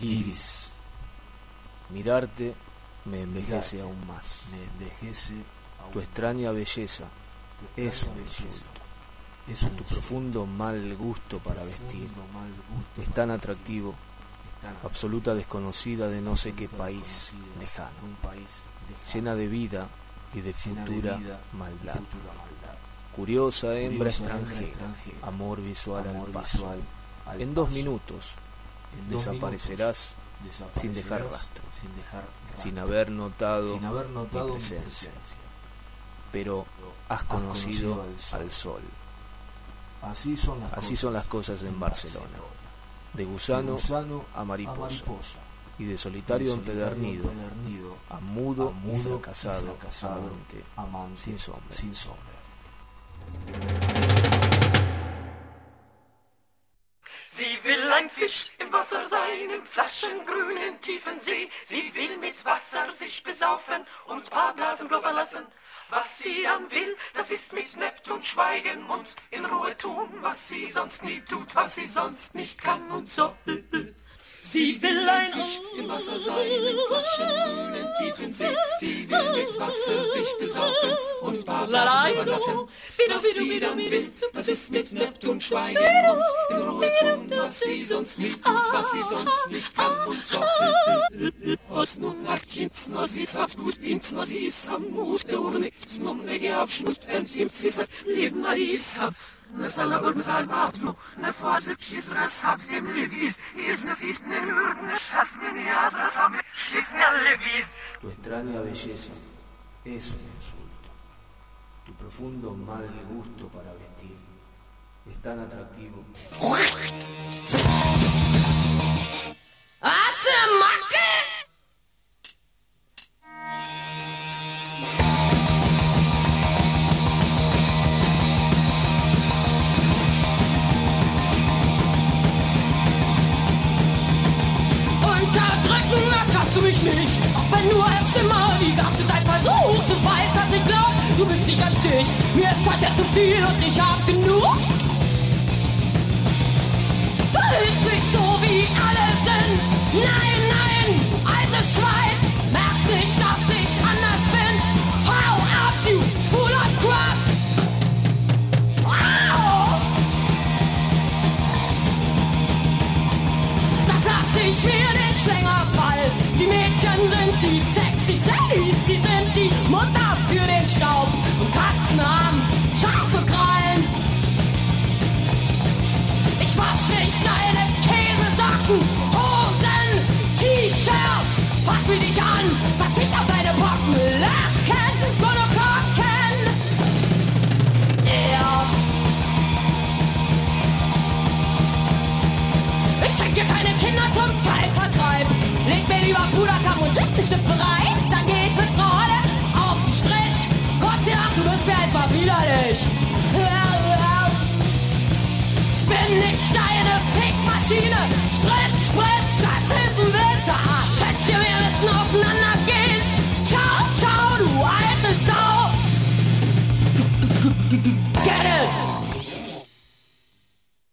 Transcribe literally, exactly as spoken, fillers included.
Iris. Mirarte me envejece aún más. Me envejece Tu extraña belleza es un insulto. Es tu profundo mal gusto para vestir. Es tan atractivo, absoluta desconocida de no sé qué país lejano, llena de vida y de futura maldad. Curiosa hembra extranjera, amor visual al paso. En dos minutos desaparecerás sin dejar rastro, sin haber notado mi presencia. Pero has conocido al sol. Así son las, Así son las cosas en Barcelona, de gusano a mariposa, y de solitario empedernido a mudo y fracasado amante sin sombra. Sin sombra. Sie will ein Fisch im Wasser sein, im flaschengrünen tiefen See. Sie will mit Wasser sich besaufen und paar Blasen blubbern lassen. Was sie dann will, das ist mit Neptun schweigen und in Ruhe tun, was sie sonst nie tut, was sie sonst nicht kann und so. Sie will ein Fisch im Wasser sein, im flaschengrünen tiefen See. Sie will mit Wasser sich besaufen und paar Blasen blubbern lassen. Was sie dann will, das ist mit Neptun schweigen und in Ruhe tun, was sie sonst nie tut, was sie sonst nicht kann und so. Os nun nachtjens nos is auf gut ins nos is am mus de urne snom nege aufschnut ent im sisa leben is na sala gorm salvatno na fase kisras hab dem levis is na fist ne urne schaffen ne asas am schiff ne levis. Tu extraña belleza es un insulto. Tu profundo mal gusto para vestir es tan atractivo. Hace Macke! Unterdrücken, das kannst du mich nicht. Auch wenn du es immer die ganze Zeit versuchst. Du weißt, dass ich glaub, du bist nicht ganz dicht. Mir ist das ja zu viel und ich hab genug. Du hältst mich so wie alle sind. Nein, nein, altes Schwein. Merkst nicht, dass ich anders bin. Hau ab, you fool of crap. Wow. Das lass ich mir nicht länger fallen. Die Mädchen sind die sexy Sallys. Sie sind die Mutter für den Staub. Und Katzen haben scharfe Krallen. Ich wasch nicht deine Käsesocken, Hosen, T-Shirts. Fass mich nicht an, verzicht auf deine Pocken, Lacken, Monokokken. Yeah. Ich schenk dir keine Kinder zum Zeitvertreib. Leg mir lieber Puderkamm und Lippenstift bereit. Dann geh ich mit Freude auf den Strich. Gott sei Dank, du bist mir einfach widerlich. Ich bin nicht deine Fickmaschine. Sprit, Sprit, das